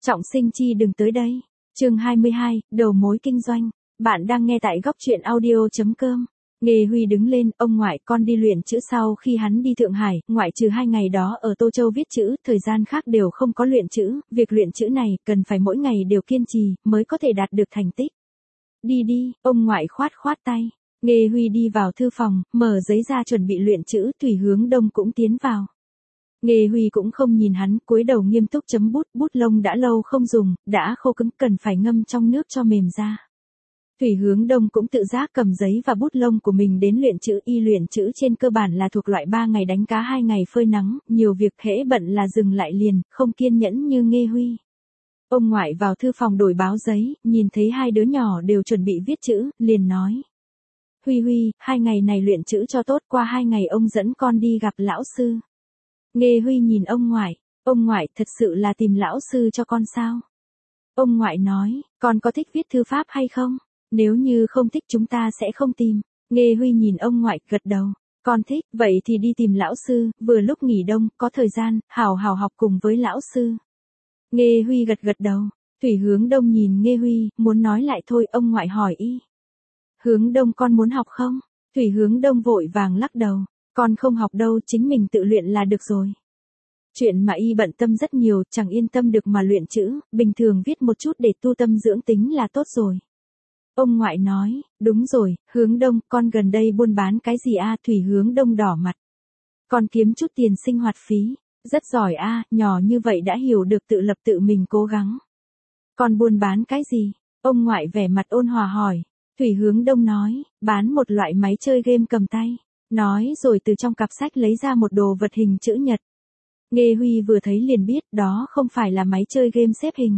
Trọng sinh chi đừng tới đây. Chương 22, đầu mối kinh doanh. Bạn đang nghe tại góc truyện audio.com. Nghê Huy đứng lên, ông ngoại con đi luyện chữ sau khi hắn đi Thượng Hải, ngoại trừ 2 ngày đó ở Tô Châu viết chữ, thời gian khác đều không có luyện chữ, việc luyện chữ này cần phải mỗi ngày đều kiên trì, mới có thể đạt được thành tích. Đi đi, ông ngoại khoát khoát tay. Nghê Huy đi vào thư phòng, mở giấy ra chuẩn bị luyện chữ, Thủy Hướng Đông cũng tiến vào. Nghê Huy cũng không nhìn hắn, cúi đầu nghiêm túc chấm bút, bút lông đã lâu không dùng, đã khô cứng cần phải ngâm trong nước cho mềm ra. Thủy Hướng Đông cũng tự giác cầm giấy và bút lông của mình đến luyện chữ, y luyện chữ trên cơ bản là thuộc loại 3 ngày đánh cá 2 ngày phơi nắng, nhiều việc hễ bận là dừng lại liền, không kiên nhẫn như Nghê Huy. Ông ngoại vào thư phòng đổi báo giấy, nhìn thấy 2 đứa nhỏ đều chuẩn bị viết chữ, liền nói. Huy Huy, 2 ngày này luyện chữ cho tốt, qua 2 ngày ông dẫn con đi gặp lão sư. Nghê Huy nhìn ông ngoại thật sự là tìm lão sư cho con sao? Ông ngoại nói, con có thích viết thư pháp hay không? Nếu như không thích chúng ta sẽ không tìm. Nghê Huy nhìn ông ngoại, gật đầu. Con thích, vậy thì đi tìm lão sư, vừa lúc nghỉ đông, có thời gian, hào học cùng với lão sư. Nghê Huy gật đầu. Thủy Hướng Đông nhìn Nghê Huy, muốn nói lại thôi, ông ngoại hỏi y. Hướng Đông con muốn học không? Thủy Hướng Đông vội vàng lắc đầu. Con không học đâu, chính mình tự luyện là được rồi. Chuyện mà y bận tâm rất nhiều, chẳng yên tâm được mà luyện chữ, bình thường viết một chút để tu tâm dưỡng tính là tốt rồi. Ông ngoại nói, đúng rồi, Hướng Đông, con gần đây buôn bán cái gì a? Thủy Hướng Đông đỏ mặt. Con kiếm chút tiền sinh hoạt phí, rất giỏi a, nhỏ như vậy đã hiểu được tự lập tự mình cố gắng. Con buôn bán cái gì? Ông ngoại vẻ mặt ôn hòa hỏi. Thủy Hướng Đông nói, bán một loại máy chơi game cầm tay. Nói rồi từ trong cặp sách lấy ra một đồ vật hình chữ nhật. Nghê Huy vừa thấy liền biết đó không phải là máy chơi game xếp hình.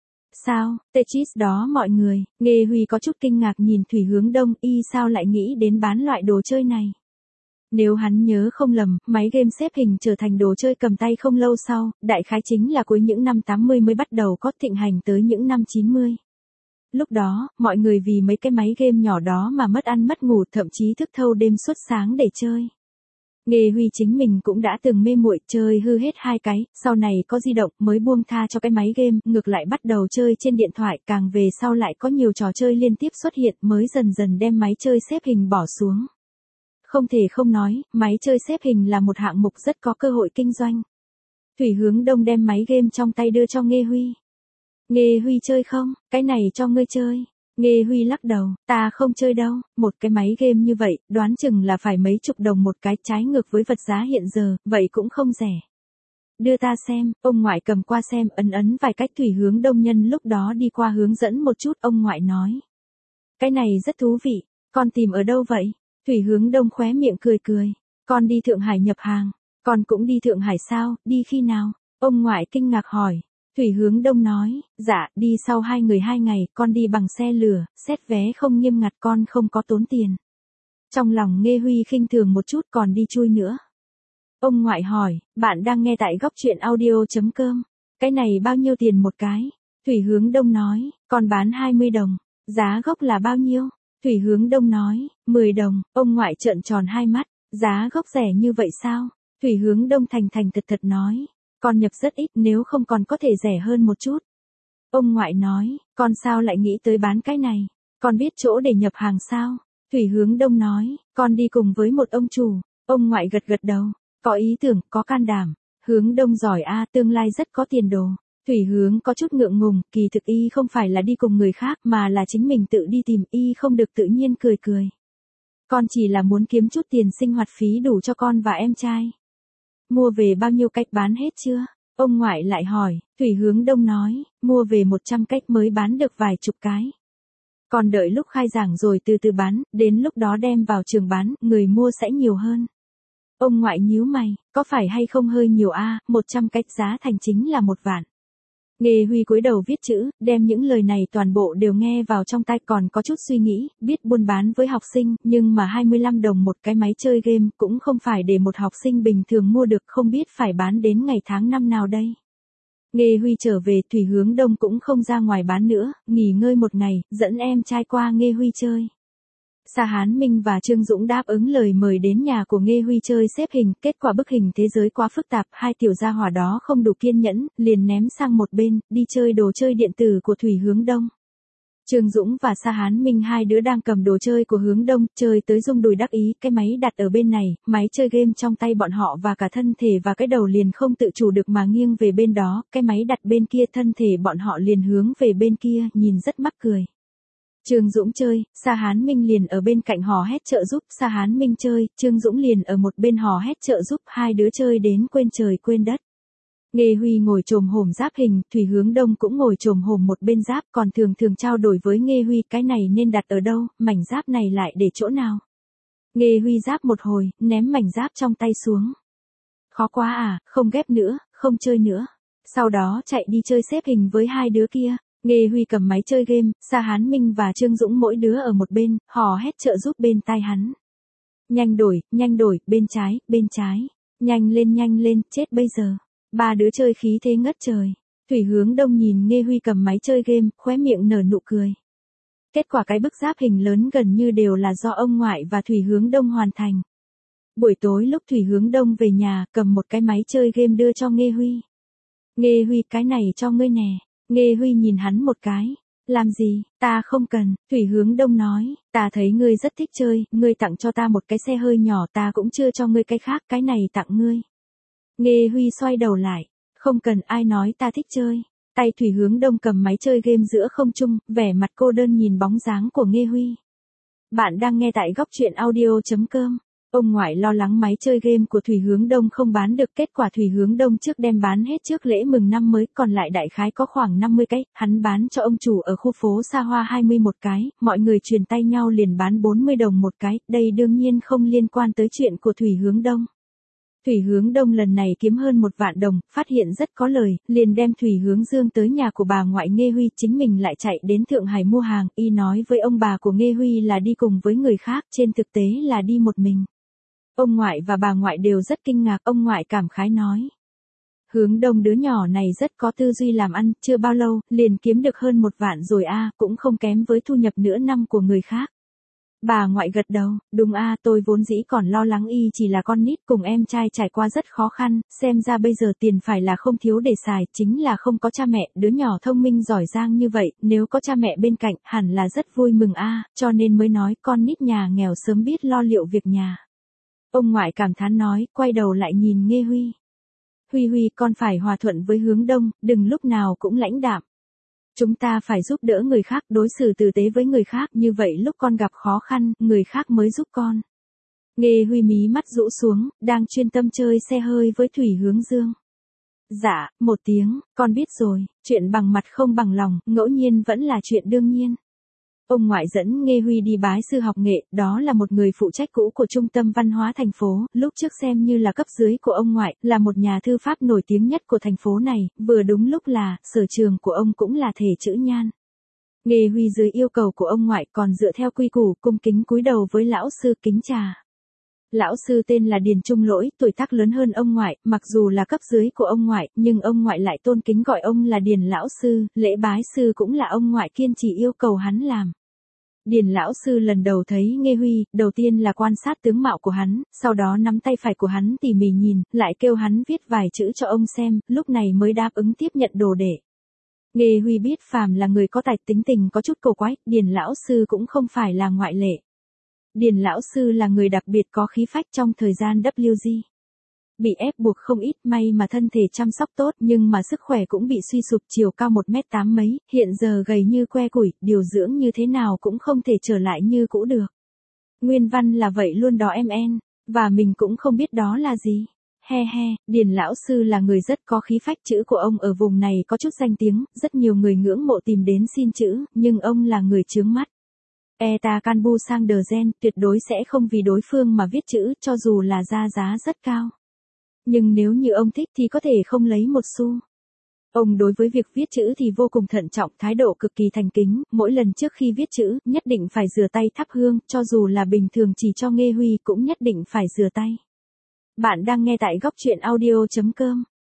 Sao, Tetris đó mọi người, Nghê Huy có chút kinh ngạc nhìn Thủy Hướng Đông, y sao lại nghĩ đến bán loại đồ chơi này. Nếu hắn nhớ không lầm, máy game xếp hình trở thành đồ chơi cầm tay không lâu sau, đại khái chính là cuối những năm 80 mới bắt đầu có thịnh hành tới những năm 90. Lúc đó, mọi người vì mấy cái máy game nhỏ đó mà mất ăn mất ngủ, thậm chí thức thâu đêm suốt sáng để chơi. Nghê Huy chính mình cũng đã từng mê muội chơi hư hết 2 cái, sau này có di động mới buông tha cho cái máy game, ngược lại bắt đầu chơi trên điện thoại, càng về sau lại có nhiều trò chơi liên tiếp xuất hiện mới dần dần đem máy chơi xếp hình bỏ xuống. Không thể không nói, máy chơi xếp hình là một hạng mục rất có cơ hội kinh doanh. Thủy Hướng Đông đem máy game trong tay đưa cho Nghê Huy. Nghê Huy chơi không? Cái này cho ngươi chơi. Nghê Huy lắc đầu, ta không chơi đâu, một cái máy game như vậy, đoán chừng là phải mấy chục đồng một cái, trái ngược với vật giá hiện giờ, vậy cũng không rẻ. Đưa ta xem, ông ngoại cầm qua xem, ấn vài cách. Thủy Hướng Đông nhân lúc đó đi qua hướng dẫn một chút, ông ngoại nói. Cái này rất thú vị, con tìm ở đâu vậy? Thủy Hướng Đông khóe miệng cười. Con đi Thượng Hải nhập hàng. Con cũng đi Thượng Hải sao, đi khi nào? Ông ngoại kinh ngạc hỏi. Thủy Hướng Đông nói, dạ, đi sau 2 người 2 ngày, con đi bằng xe lửa, xét vé không nghiêm ngặt, con không có tốn tiền. Trong lòng Nghê Huy khinh thường một chút, còn đi chui nữa. Ông ngoại hỏi, bạn đang nghe tại góc truyện audio.com. Cái này bao nhiêu tiền một cái? Thủy Hướng Đông nói, con bán 20 đồng. Giá gốc là bao nhiêu? Thủy Hướng Đông nói, 10 đồng. Ông ngoại trợn tròn 2 mắt, giá gốc rẻ như vậy sao? Thủy Hướng Đông thành thật nói. Con nhập rất ít, nếu không còn có thể rẻ hơn một chút. Ông ngoại nói, con sao lại nghĩ tới bán cái này? Con biết chỗ để nhập hàng sao? Thủy Hướng Đông nói, con đi cùng với một ông chủ. Ông ngoại gật đầu, có ý tưởng, có can đảm. Hướng Đông giỏi a, tương lai rất có tiền đồ. Thủy Hướng có chút ngượng ngùng, kỳ thực y không phải là đi cùng người khác mà là chính mình tự đi tìm, y không được tự nhiên cười. Con chỉ là muốn kiếm chút tiền sinh hoạt phí đủ cho con và em trai. Mua về bao nhiêu cách, bán hết chưa? Ông ngoại lại hỏi. Thủy Hướng Đông nói, mua về 100 cách mới bán được vài chục cái. Còn đợi lúc khai giảng rồi từ từ bán, đến lúc đó đem vào trường bán, người mua sẽ nhiều hơn. Ông ngoại nhíu mày, có phải hay không hơi nhiều a, 100 cách giá thành chính là 1 vạn. Nghê Huy cúi đầu viết chữ, đem những lời này toàn bộ đều nghe vào trong tai, còn có chút suy nghĩ, biết buôn bán với học sinh, nhưng mà 25 đồng một cái máy chơi game cũng không phải để một học sinh bình thường mua được, không biết phải bán đến ngày tháng năm nào đây. Nghê Huy trở về, Thủy Hướng Đông cũng không ra ngoài bán nữa, nghỉ ngơi một ngày, dẫn em trai qua Nghê Huy chơi. Sa Hán Minh và Trương Dũng đáp ứng lời mời đến nhà của Nghê Huy chơi xếp hình, kết quả bức hình thế giới quá phức tạp, hai tiểu gia hỏa đó không đủ kiên nhẫn, liền ném sang một bên, đi chơi đồ chơi điện tử của Thủy Hướng Đông. Trương Dũng và Sa Hán Minh hai đứa đang cầm đồ chơi của Hướng Đông, chơi tới rung đùi đắc ý, cái máy đặt ở bên này, máy chơi game trong tay bọn họ và cả thân thể và cái đầu liền không tự chủ được mà nghiêng về bên đó, cái máy đặt bên kia, thân thể bọn họ liền hướng về bên kia, nhìn rất mắc cười. Trương Dũng chơi, Sa Hán Minh liền ở bên cạnh hò hét trợ giúp, Sa Hán Minh chơi, Trương Dũng liền ở một bên hò hét trợ giúp, hai đứa chơi đến quên trời quên đất. Nghê Huy ngồi chồm hổm giáp hình, Thủy Hướng Đông cũng ngồi chồm hổm một bên giáp, còn thường thường trao đổi với Nghê Huy cái này nên đặt ở đâu, mảnh giáp này lại để chỗ nào. Nghê Huy giáp một hồi, ném mảnh giáp trong tay xuống. Khó quá à, không ghép nữa, không chơi nữa. Sau đó chạy đi chơi xếp hình với hai đứa kia. Nghê Huy cầm máy chơi game, Sa Hán Minh và Trương Dũng mỗi đứa ở một bên, hò hét trợ giúp bên tai hắn. Nhanh đổi, bên trái, nhanh lên, chết bây giờ. Ba đứa chơi khí thế ngất trời. Thủy Hướng Đông nhìn Nghê Huy cầm máy chơi game, khóe miệng nở nụ cười. Kết quả cái bức giáp hình lớn gần như đều là do ông ngoại và Thủy Hướng Đông hoàn thành. Buổi tối lúc Thủy Hướng Đông về nhà, cầm một cái máy chơi game đưa cho Nghê Huy. Nghê Huy, cái này cho ngươi nè. Nghê Huy nhìn hắn một cái. Làm gì, ta không cần, Thủy Hướng Đông nói, ta thấy ngươi rất thích chơi, ngươi tặng cho ta một cái xe hơi nhỏ, ta cũng chưa cho ngươi cái khác, cái này tặng ngươi. Nghê Huy xoay đầu lại, không cần, ai nói ta thích chơi. Tay Thủy Hướng Đông cầm máy chơi game giữa không trung, vẻ mặt cô đơn nhìn bóng dáng của Nghê Huy. Bạn đang nghe tại góc truyện audio.com. Ông ngoại lo lắng máy chơi game của Thủy Hướng Đông không bán được, kết quả Thủy Hướng Đông trước đem bán hết trước lễ mừng năm mới, còn lại đại khái có khoảng 50 cái, hắn bán cho ông chủ ở khu phố Sa Hoa 21 cái, mọi người truyền tay nhau liền bán 40 đồng một cái, đây đương nhiên không liên quan tới chuyện của Thủy Hướng Đông. Thủy Hướng Đông lần này kiếm hơn 1 vạn đồng, phát hiện rất có lời, liền đem Thủy Hướng Dương tới nhà của bà ngoại Nghê Huy, chính mình lại chạy đến Thượng Hải mua hàng, y nói với ông bà của Nghê Huy là đi cùng với người khác, trên thực tế là đi một mình. Ông ngoại và bà ngoại đều rất kinh ngạc, ông ngoại cảm khái nói. Hướng Đông đứa nhỏ này rất có tư duy làm ăn, chưa bao lâu, liền kiếm được hơn 1 vạn rồi a, cũng không kém với thu nhập nửa năm của người khác. Bà ngoại gật đầu, đúng a, tôi vốn dĩ còn lo lắng y chỉ là con nít cùng em trai trải qua rất khó khăn, xem ra bây giờ tiền phải là không thiếu để xài, chính là không có cha mẹ, đứa nhỏ thông minh giỏi giang như vậy, nếu có cha mẹ bên cạnh, hẳn là rất vui mừng a, cho nên mới nói con nít nhà nghèo sớm biết lo liệu việc nhà. Ông ngoại cảm thán nói, quay đầu lại nhìn Nghê Huy. Huy, con phải hòa thuận với Hướng Đông, đừng lúc nào cũng lãnh đạm. Chúng ta phải giúp đỡ người khác, đối xử tử tế với người khác, như vậy lúc con gặp khó khăn, người khác mới giúp con. Nghê Huy mí mắt rũ xuống, đang chuyên tâm chơi xe hơi với Thủy Hướng Dương. Dạ, một tiếng, con biết rồi, chuyện bằng mặt không bằng lòng, ngẫu nhiên vẫn là chuyện đương nhiên. Ông ngoại dẫn Nghê Huy đi bái sư học nghệ, đó là một người phụ trách cũ của Trung tâm Văn hóa thành phố, lúc trước xem như là cấp dưới của ông ngoại, là một nhà thư pháp nổi tiếng nhất của thành phố này, vừa đúng lúc là, sở trường của ông cũng là thể chữ nhan. Nghê Huy dưới yêu cầu của ông ngoại còn dựa theo quy củ cung kính cúi đầu với lão sư kính trà. Lão sư tên là Điền Trung Lỗi, tuổi tác lớn hơn ông ngoại, mặc dù là cấp dưới của ông ngoại, nhưng ông ngoại lại tôn kính gọi ông là Điền lão sư, lễ bái sư cũng là ông ngoại kiên trì yêu cầu hắn làm. Điền lão sư lần đầu thấy Nghê Huy, đầu tiên là quan sát tướng mạo của hắn, sau đó nắm tay phải của hắn tỉ mỉ nhìn, lại kêu hắn viết vài chữ cho ông xem, lúc này mới đáp ứng tiếp nhận đồ đệ. Nghê Huy biết phàm là người có tài, tính tình có chút cổ quái, Điền lão sư cũng không phải là ngoại lệ. Điền lão sư là người đặc biệt có khí phách trong thời gian WG. Bị ép buộc không ít, may mà thân thể chăm sóc tốt, nhưng mà sức khỏe cũng bị suy sụp, chiều cao 1m8 mấy, hiện giờ gầy như que củi, điều dưỡng như thế nào cũng không thể trở lại như cũ được. Nguyên văn là vậy luôn đó em, và mình cũng không biết đó là gì. He, Điền lão sư là người rất có khí phách, chữ của ông ở vùng này có chút danh tiếng, rất nhiều người ngưỡng mộ tìm đến xin chữ, nhưng ông là người chướng mắt. Ta canbu sang đờ gen, tuyệt đối sẽ không vì đối phương mà viết chữ, cho dù là ra giá rất cao. Nhưng nếu như ông thích thì có thể không lấy một xu. Ông đối với việc viết chữ thì vô cùng thận trọng, thái độ cực kỳ thành kính, mỗi lần trước khi viết chữ, nhất định phải rửa tay thắp hương, cho dù là bình thường chỉ cho Nghê Huy cũng nhất định phải rửa tay. Bạn đang nghe tại góc truyện audio.com.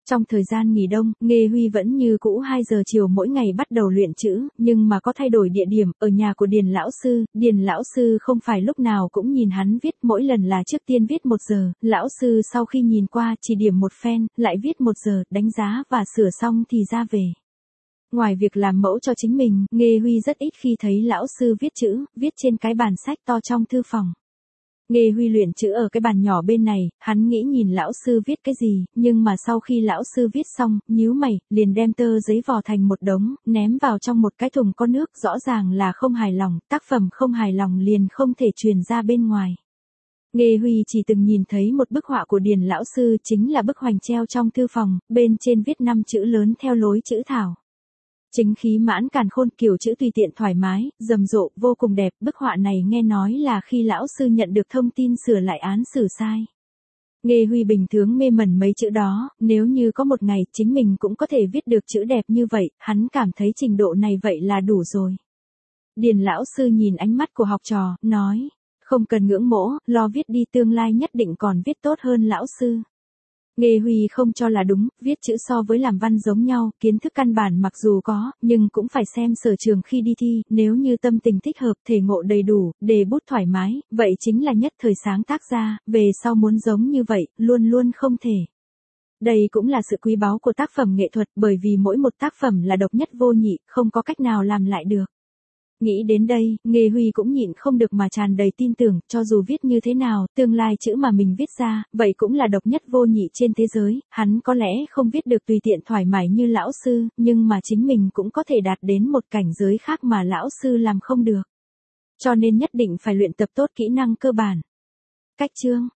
Trong thời gian nghỉ đông, Nghê Huy vẫn như cũ 2 giờ chiều mỗi ngày bắt đầu luyện chữ, nhưng mà có thay đổi địa điểm, ở nhà của Điền lão sư. Điền lão sư không phải lúc nào cũng nhìn hắn viết, mỗi lần là trước tiên viết 1 giờ, lão sư sau khi nhìn qua chỉ điểm một phen, lại viết 1 giờ, đánh giá và sửa xong thì ra về. Ngoài việc làm mẫu cho chính mình, Nghê Huy rất ít khi thấy lão sư viết chữ, viết trên cái bàn sách to trong thư phòng. Nghê Huy luyện chữ ở cái bàn nhỏ bên này, hắn nghĩ nhìn lão sư viết cái gì, nhưng mà sau khi lão sư viết xong, nhíu mày, liền đem tơ giấy vò thành một đống, ném vào trong một cái thùng có nước, rõ ràng là không hài lòng, tác phẩm không hài lòng liền không thể truyền ra bên ngoài. Nghê Huy chỉ từng nhìn thấy một bức họa của Điền lão sư, chính là bức hoành treo trong thư phòng, bên trên viết 5 chữ lớn theo lối chữ thảo. Chính khí mãn càn khôn, kiểu chữ tùy tiện thoải mái, rầm rộ, vô cùng đẹp. Bức họa này nghe nói là khi lão sư nhận được thông tin sửa lại án xử sai. Nghê Huy bình thường mê mẩn mấy chữ đó, nếu như có một ngày chính mình cũng có thể viết được chữ đẹp như vậy, hắn cảm thấy trình độ này vậy là đủ rồi. Điền lão sư nhìn ánh mắt của học trò, nói, không cần ngưỡng mộ, lo viết đi, tương lai nhất định còn viết tốt hơn lão sư. Nghê Huy không cho là đúng, viết chữ so với làm văn giống nhau, kiến thức căn bản mặc dù có, nhưng cũng phải xem sở trường khi đi thi, nếu như tâm tình thích hợp, thể ngộ đầy đủ, đề bút thoải mái, vậy chính là nhất thời sáng tác ra, về sau muốn giống như vậy, luôn luôn không thể. Đây cũng là sự quý báu của tác phẩm nghệ thuật, bởi vì mỗi một tác phẩm là độc nhất vô nhị, không có cách nào làm lại được. Nghĩ đến đây, Nghê Huy cũng nhịn không được mà tràn đầy tin tưởng, cho dù viết như thế nào, tương lai chữ mà mình viết ra, vậy cũng là độc nhất vô nhị trên thế giới, hắn có lẽ không viết được tùy tiện thoải mái như lão sư, nhưng mà chính mình cũng có thể đạt đến một cảnh giới khác mà lão sư làm không được. Cho nên nhất định phải luyện tập tốt kỹ năng cơ bản. Cách chương